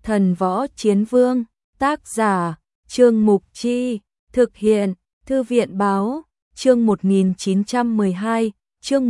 Thần Võ Chiến Vương, tác giả, Trương Mục Chi, thực hiện, Thư viện Báo, chương 1912, chương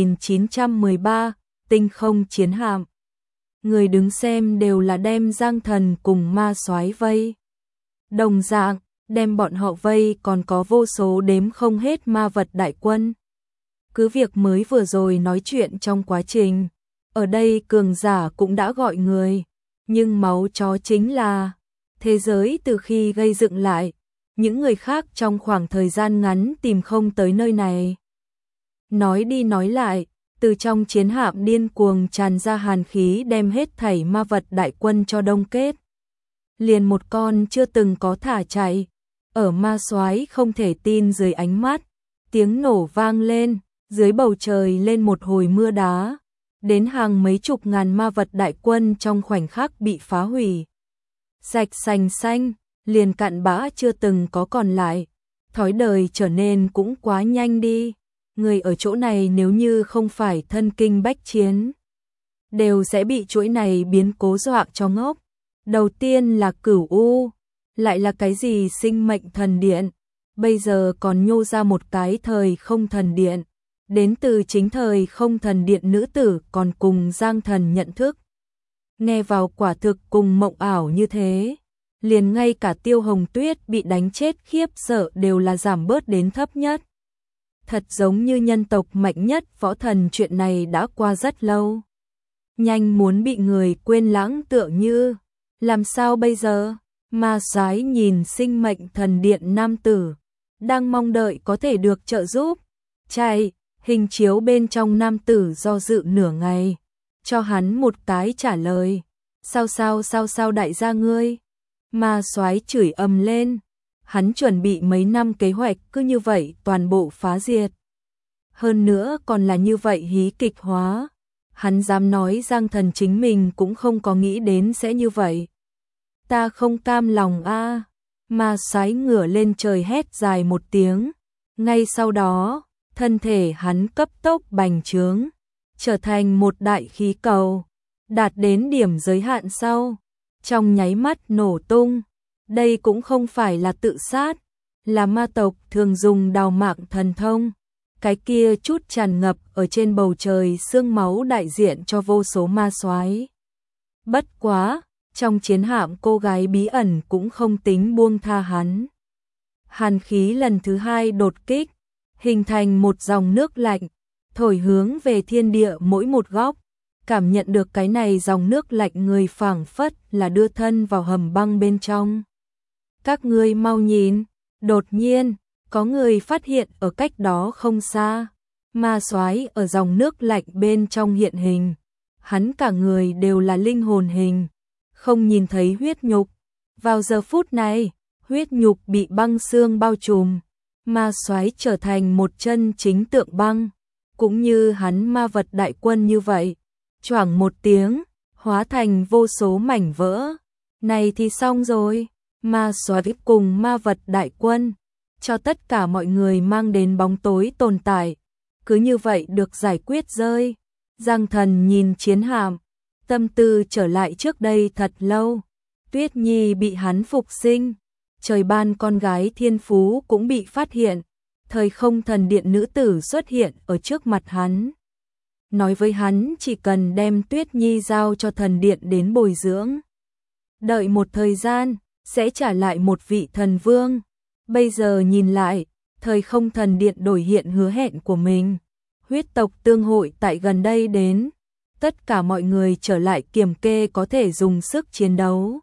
1913, Tinh Không Chiến Hạm. Người đứng xem đều là đem Giang Thần cùng ma soái vây. Đồng dạng, đem bọn họ vây còn có vô số đếm không hết ma vật đại quân. Cứ việc mới vừa rồi nói chuyện trong quá trình, ở đây cường giả cũng đã gọi người, nhưng máu chó chính là thế giới từ khi gây dựng lại, những người khác trong khoảng thời gian ngắn tìm không tới nơi này. Nói đi nói lại, từ trong chiến hạm điên cuồng tràn ra hàn khí đem hết thảy ma vật đại quân cho đông kết. Liền một con chưa từng có thả chạy, ở ma soái không thể tin dưới ánh mắt, tiếng nổ vang lên, dưới bầu trời lên một hồi mưa đá, đến hàng mấy chục ngàn ma vật đại quân trong khoảnh khắc bị phá hủy. Sạch sành xanh, liền cặn bã chưa từng có còn lại, thói đời trở nên cũng quá nhanh đi. Người ở chỗ này nếu như không phải thân kinh bách chiến, đều sẽ bị chuỗi này biến cố dọa cho ngốc. Đầu tiên là Cửu U, lại là cái gì sinh mệnh thần điện, bây giờ còn nhô ra một cái thời không thần điện, đến từ chính thời không thần điện nữ tử còn cùng Giang Thần nhận thức. Nghe vào quả thực cùng mộng ảo như thế, liền ngay cả Tiêu Hồng Tuyết bị đánh chết khiếp sợ đều là giảm bớt đến thấp nhất. Thật giống như nhân tộc mạnh nhất võ thần chuyện này đã qua rất lâu. Nhanh muốn bị người quên lãng tựa như, làm sao bây giờ? Ma soái nhìn sinh mệnh thần điện nam tử, đang mong đợi có thể được trợ giúp. Chạy, hình chiếu bên trong nam tử do dự nửa ngày, cho hắn một cái trả lời. Sao đại gia ngươi? Ma soái chửi ầm lên. Hắn chuẩn bị mấy năm kế hoạch cứ như vậy toàn bộ phá diệt. Hơn nữa còn là như vậy hí kịch hóa. Hắn dám nói Giang Thần chính mình cũng không có nghĩ đến sẽ như vậy. Ta không cam lòng a. Ma soái ngửa lên trời hét dài một tiếng. Ngay sau đó, thân thể hắn cấp tốc bành trướng, trở thành một đại khí cầu, đạt đến điểm giới hạn sau, trong nháy mắt nổ tung. Đây cũng không phải là tự sát, là ma tộc thường dùng đào mạng thần thông. Cái kia chút tràn ngập ở trên bầu trời xương máu đại diện cho vô số ma soái. Bất quá, trong chiến hạm cô gái bí ẩn cũng không tính buông tha hắn. Hàn khí lần thứ hai đột kích, hình thành một dòng nước lạnh, thổi hướng về thiên địa mỗi một góc. Cảm nhận được cái này dòng nước lạnh người phảng phất là đưa thân vào hầm băng bên trong. Các ngươi mau nhìn, đột nhiên, có người phát hiện ở cách đó không xa. Ma soái ở dòng nước lạnh bên trong hiện hình. Hắn cả người đều là linh hồn hình, không nhìn thấy huyết nhục. Vào giờ phút này, huyết nhục bị băng xương bao trùm. Ma soái trở thành một chân chính tượng băng, cũng như hắn ma vật đại quân như vậy. Choảng một tiếng, hóa thành vô số mảnh vỡ. Này thì xong rồi. Ma soái cùng ma vật đại quân, cho tất cả mọi người mang đến bóng tối tồn tại, cứ như vậy được giải quyết rơi. Giang Thần nhìn chiến hạm, tâm tư trở lại trước đây thật lâu. Tuyết Nhi bị hắn phục sinh, trời ban con gái thiên phú cũng bị phát hiện, thời không thần điện nữ tử xuất hiện ở trước mặt hắn. Nói với hắn chỉ cần đem Tuyết Nhi giao cho thần điện đến bồi dưỡng. Đợi một thời gian, sẽ trả lại một vị thần vương. Bây giờ nhìn lại, thời không thần điện đổi hiện hứa hẹn của mình. Huyết tộc tương hội tại gần đây đến. Tất cả mọi người trở lại kiểm kê có thể dùng sức chiến đấu.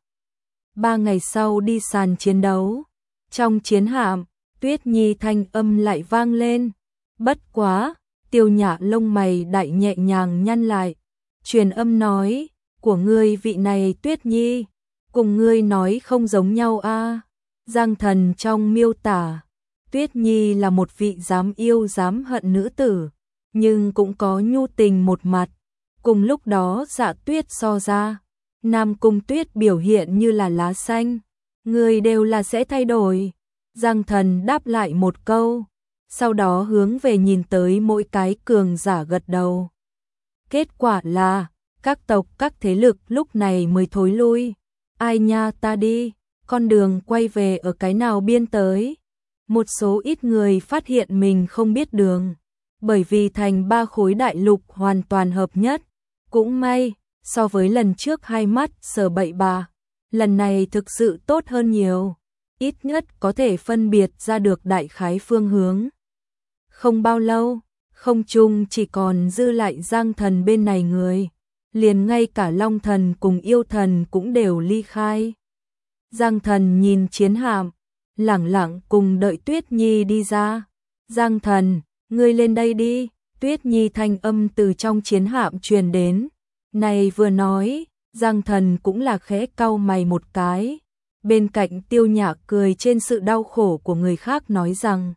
3 ngày sau đi sàn chiến đấu. Trong chiến hạm, Tuyết Nhi thanh âm lại vang lên. Bất quá, Tiêu Nhã lông mày đại nhẹ nhàng nhăn lại. Truyền âm nói, của ngươi vị này Tuyết Nhi, cùng ngươi nói không giống nhau a. Giang Thần trong miêu tả, Tuyết Nhi là một vị dám yêu dám hận nữ tử, nhưng cũng có nhu tình một mặt. Cùng lúc đó Dạ Tuyết so ra, Nam Cung Tuyết biểu hiện như là lá xanh, người đều là sẽ thay đổi. Giang Thần đáp lại một câu, sau đó hướng về nhìn tới mỗi cái cường giả gật đầu. Kết quả là, các tộc các thế lực lúc này mới thối lui. Ai nha, ta đi, con đường quay về ở cái nào biên tới. Một số ít người phát hiện mình không biết đường, bởi vì thành 3 khối đại lục hoàn toàn hợp nhất. Cũng may, so với lần trước hai mắt sờ bậy bà, lần này thực sự tốt hơn nhiều, ít nhất có thể phân biệt ra được đại khái phương hướng. Không bao lâu, không trung chỉ còn dư lại Giang Thần bên này người, liền ngay cả Long Thần cùng Yêu Thần cũng đều ly khai. Giang Thần nhìn chiến hạm, lẳng lặng cùng đợi Tuyết Nhi đi ra. Giang Thần, ngươi lên đây đi, Tuyết Nhi thanh âm từ trong chiến hạm truyền đến. Này vừa nói, Giang Thần cũng là khẽ cau mày một cái. Bên cạnh Tiêu Nhạc cười trên sự đau khổ của người khác nói rằng,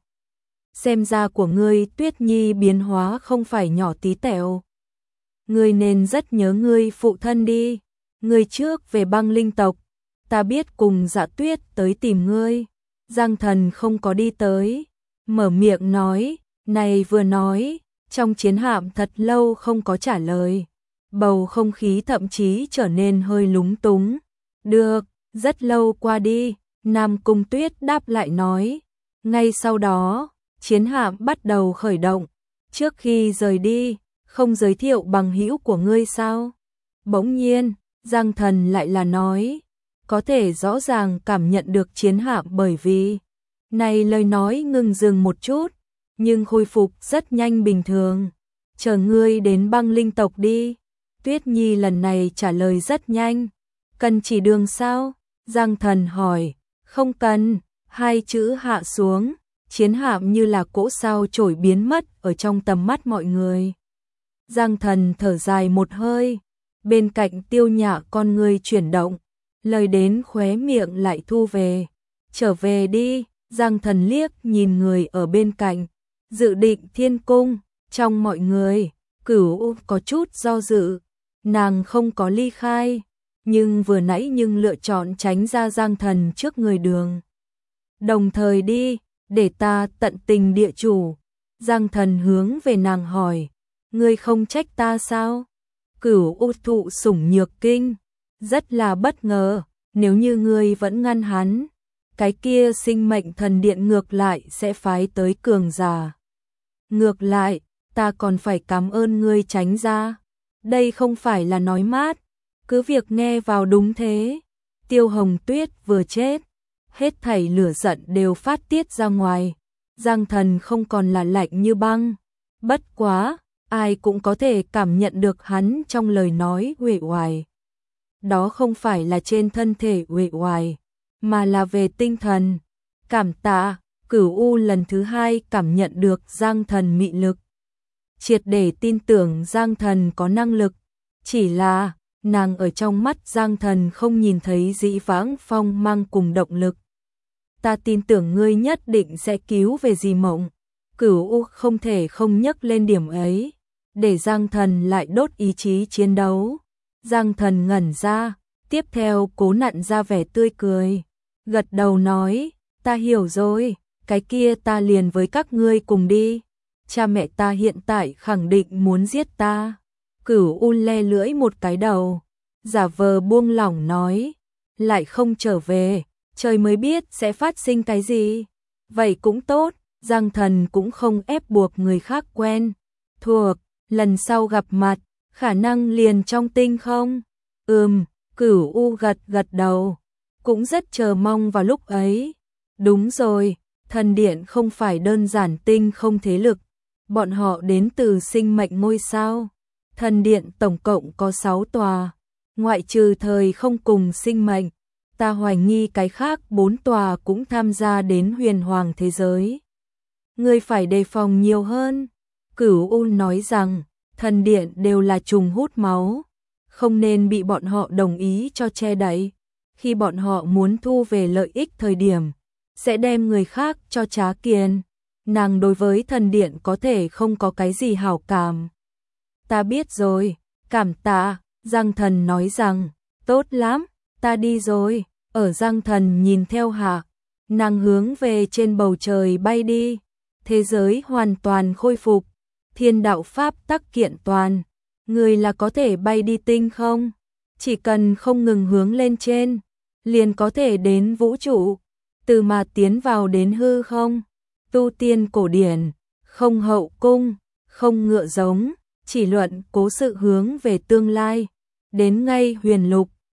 xem ra của ngươi Tuyết Nhi biến hóa không phải nhỏ tí tẹo. Ngươi nên rất nhớ ngươi phụ thân đi, ngươi trước về băng linh tộc, ta biết cùng Dạ Tuyết tới tìm ngươi. Giang Thần không có đi tới, mở miệng nói, này vừa nói, trong chiến hạm thật lâu không có trả lời. Bầu không khí thậm chí trở nên hơi lúng túng. Được, rất lâu qua đi, Nam Cung Tuyết đáp lại nói. Ngay sau đó, chiến hạm bắt đầu khởi động. Trước khi rời đi, không giới thiệu bằng hữu của ngươi sao? Bỗng nhiên, Giang Thần lại là nói. Có thể rõ ràng cảm nhận được chiến hạm bởi vì này lời nói ngừng dừng một chút, nhưng khôi phục rất nhanh bình thường. Chờ ngươi đến băng linh tộc đi. Tuyết Nhi lần này trả lời rất nhanh. Cần chỉ đường sao? Giang Thần hỏi. Không cần, hai chữ hạ xuống, chiến hạm như là cỗ sao chổi biến mất ở trong tầm mắt mọi người. Giang Thần thở dài một hơi, bên cạnh Tiêu Nhạc con người chuyển động, lời đến khóe miệng lại thu về. Trở về đi, Giang Thần liếc nhìn người ở bên cạnh, dự định thiên cung, trong mọi người, Cửu có chút do dự, nàng không có ly khai, nhưng vừa nãy lựa chọn tránh ra Giang Thần trước người đường. Đồng thời đi, để ta tận tình địa chủ. Giang Thần hướng về nàng hỏi, ngươi không trách ta sao? Cửu thụ sủng nhược kinh, rất là bất ngờ, nếu như ngươi vẫn ngăn hắn, cái kia sinh mệnh thần điện ngược lại sẽ phái tới cường giả. Ngược lại, ta còn phải cảm ơn ngươi tránh ra. Đây không phải là nói mát, cứ việc nghe vào đúng thế. Tiêu Hồng Tuyết vừa chết, hết thảy lửa giận đều phát tiết ra ngoài. Giang Thần không còn là lạnh như băng. Bất quá, ai cũng có thể cảm nhận được hắn trong lời nói uể oải. Đó không phải là trên thân thể uể oải, mà là về tinh thần. Cảm tạ, Cửu lần thứ hai cảm nhận được Giang Thần mị lực. Triệt để tin tưởng Giang Thần có năng lực, chỉ là nàng ở trong mắt Giang Thần không nhìn thấy dĩ vãng phong mang cùng động lực. Ta tin tưởng ngươi nhất định sẽ cứu về Di Mộng. Cửu không thể không nhắc lên điểm ấy, để Giang Thần lại đốt ý chí chiến đấu. Giang Thần ngẩn ra, tiếp theo cố nặn ra vẻ tươi cười, gật đầu nói, ta hiểu rồi, cái kia ta liền với các ngươi cùng đi. Cha mẹ ta hiện tại khẳng định muốn giết ta. Cửu le lưỡi một cái đầu, giả vờ buông lỏng nói, lại không trở về, trời mới biết sẽ phát sinh cái gì. Vậy cũng tốt, Giang Thần cũng không ép buộc người khác quen thuộc, lần sau gặp mặt, khả năng liền trong tinh không? Cửu gật gật đầu, cũng rất chờ mong vào lúc ấy. Đúng rồi, thần điện không phải đơn giản tinh không thế lực, bọn họ đến từ sinh mệnh ngôi sao. Thần điện tổng cộng có 6 tòa, ngoại trừ thời không cùng sinh mệnh, ta hoài nghi cái khác 4 tòa cũng tham gia đến huyền hoàng thế giới. Ngươi phải đề phòng nhiều hơn. Cửu nói rằng, thần điện đều là trùng hút máu, không nên bị bọn họ đồng ý cho che đậy. Khi bọn họ muốn thu về lợi ích thời điểm, sẽ đem người khác cho trá kiên. Nàng đối với thần điện có thể không có cái gì hảo cảm. Ta biết rồi, cảm tạ. Giang Thần nói rằng, tốt lắm, ta đi rồi. Ở Giang Thần nhìn theo hạ, nàng hướng về trên bầu trời bay đi. Thế giới hoàn toàn khôi phục, thiên đạo pháp tắc kiện toàn. Người là có thể bay đi tinh không? Chỉ cần không ngừng hướng lên trên, liền có thể đến vũ trụ, từ mà tiến vào đến hư không. Tu tiên cổ điển, không hậu cung, không ngựa giống, chỉ luận cố sự hướng về tương lai. Đến ngay huyền lục,